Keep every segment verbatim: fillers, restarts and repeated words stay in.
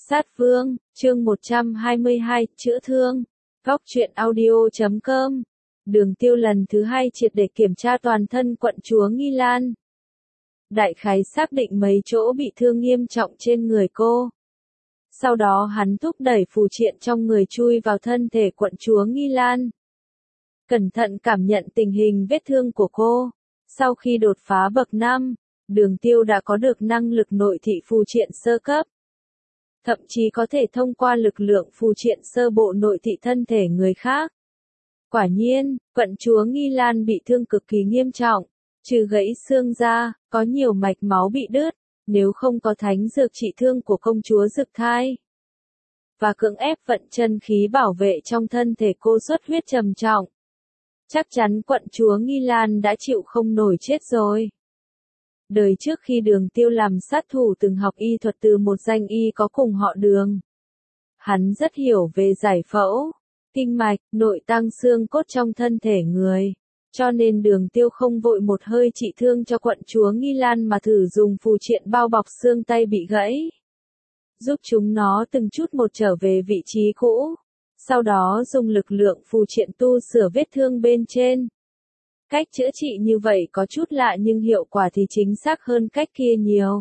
Sát Vương, chương một trăm hai mươi hai, chữa thương. Góc truyện audio chấm com. Đường Tiêu lần thứ hai triệt để kiểm tra toàn thân quận chúa Nghi Lan. Đại khái xác định mấy chỗ bị thương nghiêm trọng trên người cô. Sau đó hắn thúc đẩy phù triện trong người chui vào thân thể quận chúa Nghi Lan. Cẩn thận cảm nhận tình hình vết thương của cô. Sau khi đột phá bậc năm, Đường Tiêu đã có được năng lực nội thị phù triện sơ cấp. Thậm chí có thể thông qua lực lượng phù triện sơ bộ nội thị thân thể người khác. Quả nhiên, quận chúa Nghi Lan bị thương cực kỳ nghiêm trọng, trừ gãy xương ra, có nhiều mạch máu bị đứt, nếu không có thánh dược trị thương của công chúa Dực Thai. Và cưỡng ép vận chân khí bảo vệ trong thân thể cô xuất huyết trầm trọng. Chắc chắn quận chúa Nghi Lan đã chịu không nổi chết rồi. Đời trước khi Đường Tiêu làm sát thủ từng học y thuật từ một danh y có cùng họ Đường. Hắn rất hiểu về giải phẫu, kinh mạch, nội tạng xương cốt trong thân thể người. Cho nên Đường Tiêu không vội một hơi trị thương cho quận chúa Nghi Lan mà thử dùng phù triện bao bọc xương tay bị gãy. Giúp chúng nó từng chút một trở về vị trí cũ. Sau đó dùng lực lượng phù triện tu sửa vết thương bên trên. Cách chữa trị như vậy có chút lạ nhưng hiệu quả thì chính xác hơn cách kia nhiều.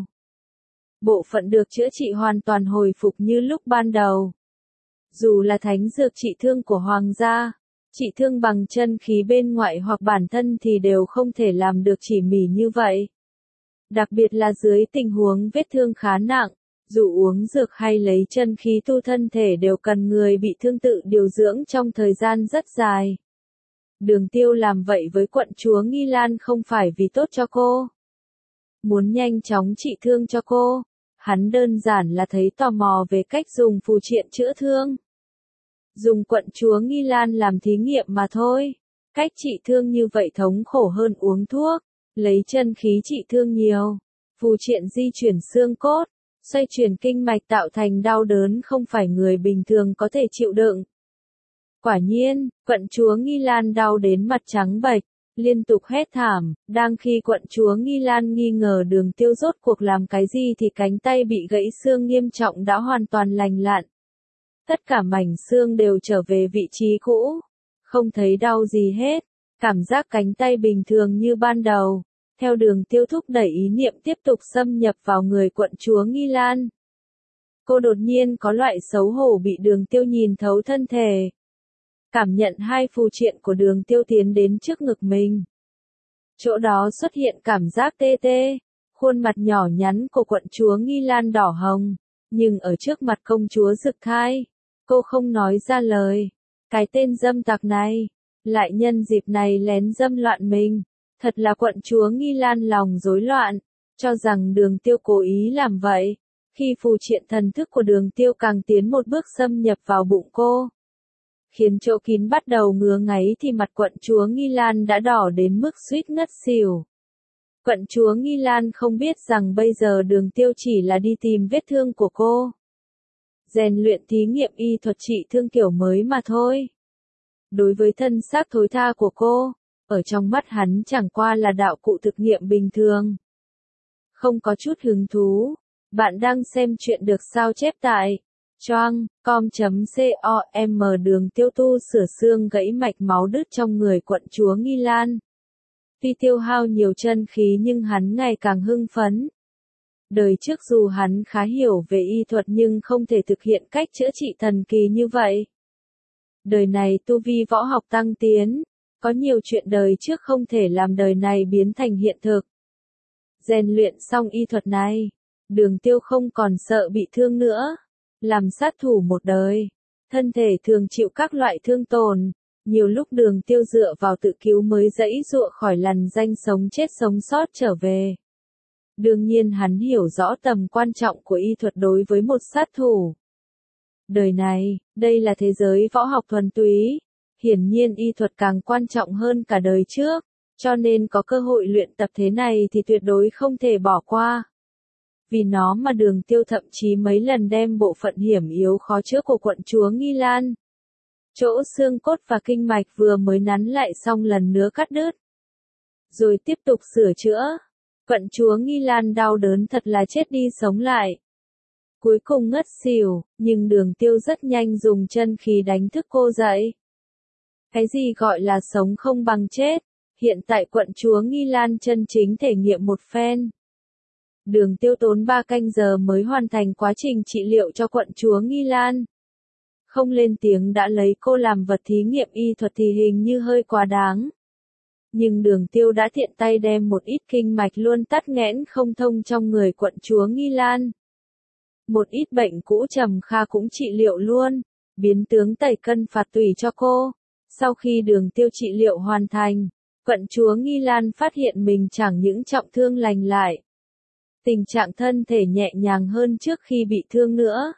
Bộ phận được chữa trị hoàn toàn hồi phục như lúc ban đầu. Dù là thánh dược trị thương của hoàng gia, trị thương bằng chân khí bên ngoại hoặc bản thân thì đều không thể làm được tỉ mỉ như vậy. Đặc biệt là dưới tình huống vết thương khá nặng, dù uống dược hay lấy chân khí tu thân thể đều cần người bị thương tự điều dưỡng trong thời gian rất dài. Đường Tiêu làm vậy với quận chúa Nghi Lan không phải vì tốt cho cô. Muốn nhanh chóng trị thương cho cô, hắn đơn giản là thấy tò mò về cách dùng phù triện chữa thương. Dùng quận chúa Nghi Lan làm thí nghiệm mà thôi. Cách trị thương như vậy thống khổ hơn uống thuốc, lấy chân khí trị thương nhiều. Phù triện di chuyển xương cốt, xoay chuyển kinh mạch tạo thành đau đớn không phải người bình thường có thể chịu đựng. Quả nhiên, quận chúa Nghi Lan đau đến mặt trắng bệch, liên tục hét thảm, đang khi quận chúa Nghi Lan nghi ngờ Đường Tiêu rốt cuộc làm cái gì thì cánh tay bị gãy xương nghiêm trọng đã hoàn toàn lành lặn. Tất cả mảnh xương đều trở về vị trí cũ, không thấy đau gì hết, cảm giác cánh tay bình thường như ban đầu. Theo Đường Tiêu thúc đẩy ý niệm tiếp tục xâm nhập vào người quận chúa Nghi Lan. Cô đột nhiên có loại xấu hổ bị Đường Tiêu nhìn thấu thân thể. Cảm nhận hai phù triện của Đường Tiêu tiến đến trước ngực mình. Chỗ đó xuất hiện cảm giác tê tê, khuôn mặt nhỏ nhắn của quận chúa Nghi Lan đỏ hồng, nhưng ở trước mặt công chúa Dực Thai, cô không nói ra lời. Cái tên dâm tặc này, lại nhân dịp này lén dâm loạn mình, thật là quận chúa Nghi Lan lòng rối loạn, cho rằng Đường Tiêu cố ý làm vậy. Khi phù triện thần thức của Đường Tiêu càng tiến một bước xâm nhập vào bụng cô, khiến chỗ kín bắt đầu ngứa ngáy thì mặt quận chúa Nghi Lan đã đỏ đến mức suýt ngất xỉu. Quận chúa Nghi Lan không biết rằng bây giờ Đường Tiêu chỉ là đi tìm vết thương của cô. Rèn luyện thí nghiệm y thuật trị thương kiểu mới mà thôi. Đối với thân xác thối tha của cô, ở trong mắt hắn chẳng qua là đạo cụ thực nghiệm bình thường. Không có chút hứng thú. Bạn đang xem chuyện được sao chép tại choang com chấm com. Đường Tiêu tu sửa xương gãy mạch máu đứt trong người quận chúa Nghi Lan. Tuy tiêu hao nhiều chân khí nhưng hắn ngày càng hưng phấn. Đời trước dù hắn khá hiểu về y thuật nhưng không thể thực hiện cách chữa trị thần kỳ như vậy. Đời này tu vi võ học tăng tiến, có nhiều chuyện đời trước không thể làm đời này biến thành hiện thực. Rèn luyện xong y thuật này, Đường Tiêu không còn sợ bị thương nữa. Làm sát thủ một đời, thân thể thường chịu các loại thương tổn, nhiều lúc Đường Tiêu dựa vào tự cứu mới giãy giụa khỏi lằn ranh sống chết sống sót trở về. Đương nhiên hắn hiểu rõ tầm quan trọng của y thuật đối với một sát thủ. Đời này, đây là thế giới võ học thuần túy, hiển nhiên y thuật càng quan trọng hơn cả đời trước, cho nên có cơ hội luyện tập thế này thì tuyệt đối không thể bỏ qua. Vì nó mà Đường Tiêu thậm chí mấy lần đem bộ phận hiểm yếu khó chữa của quận chúa Nghi Lan. Chỗ xương cốt và kinh mạch vừa mới nắn lại xong lần nữa cắt đứt. Rồi tiếp tục sửa chữa. Quận chúa Nghi Lan đau đớn thật là chết đi sống lại. cuối cùng ngất xỉu, nhưng Đường Tiêu rất nhanh dùng chân khí đánh thức cô dậy. Cái gì gọi là sống không bằng chết, hiện tại quận chúa Nghi Lan chân chính thể nghiệm một phen. Đường Tiêu tốn ba canh giờ mới hoàn thành quá trình trị liệu cho quận chúa Nghi Lan. Không lên tiếng đã lấy cô làm vật thí nghiệm y thuật thì hình như hơi quá đáng. Nhưng Đường Tiêu đã tiện tay đem một ít kinh mạch luôn tắc nghẽn không thông trong người quận chúa Nghi Lan. Một ít bệnh cũ trầm kha cũng trị liệu luôn, biến tướng tẩy cân phạt tủy cho cô. Sau khi Đường Tiêu trị liệu hoàn thành, quận chúa Nghi Lan phát hiện mình chẳng những trọng thương lành lại. Tình trạng thân thể nhẹ nhàng hơn trước khi bị thương nữa.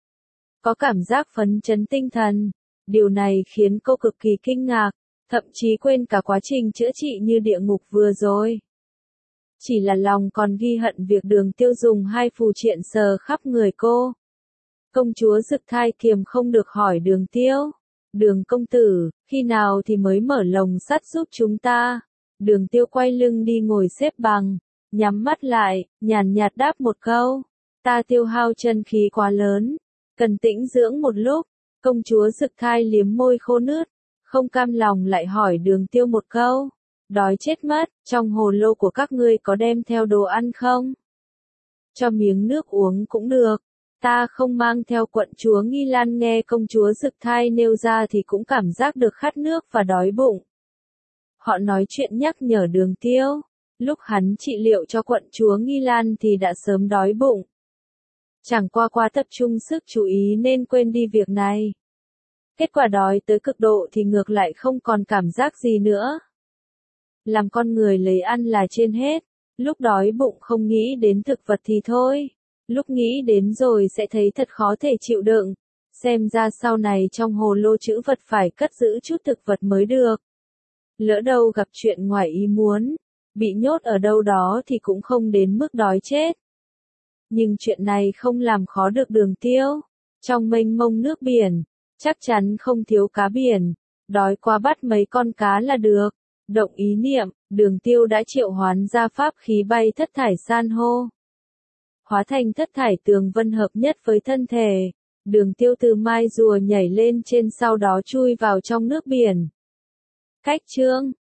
Có cảm giác phấn chấn tinh thần, điều này khiến cô cực kỳ kinh ngạc, thậm chí quên cả quá trình chữa trị như địa ngục vừa rồi. Chỉ là lòng còn ghi hận việc Đường Tiêu dùng hai phù triện sờ khắp người cô. Công chúa Dực Thai kiềm không được hỏi Đường Tiêu. Đường công tử, khi nào thì mới mở lồng sắt giúp chúng ta? Đường Tiêu quay lưng đi ngồi xếp bằng, nhắm mắt lại, nhàn nhạt đáp một câu. Ta tiêu hao chân khí quá lớn, cần tĩnh dưỡng một lúc. Công chúa Dực Thai liếm môi khô nướt, không cam lòng lại hỏi Đường Tiêu một câu. Đói chết mất, trong hồ lô của các ngươi có đem theo đồ ăn không? Cho miếng nước uống cũng được. Ta không mang theo. Quận chúa Nghi Lan nghe công chúa Dực Thai nêu ra thì cũng cảm giác được khát nước và đói bụng. Họ nói chuyện nhắc nhở Đường Tiêu. Lúc hắn trị liệu cho quận chúa Nghi Lan thì đã sớm đói bụng. Chẳng qua quá tập trung sức chú ý nên quên đi việc này. Kết quả đói tới cực độ thì ngược lại không còn cảm giác gì nữa. Làm con người lấy ăn là trên hết, lúc đói bụng không nghĩ đến thực vật thì thôi. Lúc nghĩ đến rồi sẽ thấy thật khó thể chịu đựng. Xem ra sau này trong hồ lô trữ vật phải cất giữ chút thực vật mới được. Lỡ đâu gặp chuyện ngoài ý muốn, bị nhốt ở đâu đó thì cũng không đến mức đói chết. Nhưng chuyện này không làm khó được Đường Tiêu. Trong mênh mông nước biển, chắc chắn không thiếu cá biển. Đói quá bắt mấy con cá là được. Động ý niệm, Đường Tiêu đã triệu hoán ra pháp khí bay thất thải san hô. Hóa thành thất thải tường vân hợp nhất với thân thể. Đường Tiêu từ mai rùa nhảy lên trên sau đó chui vào trong nước biển. Cách chương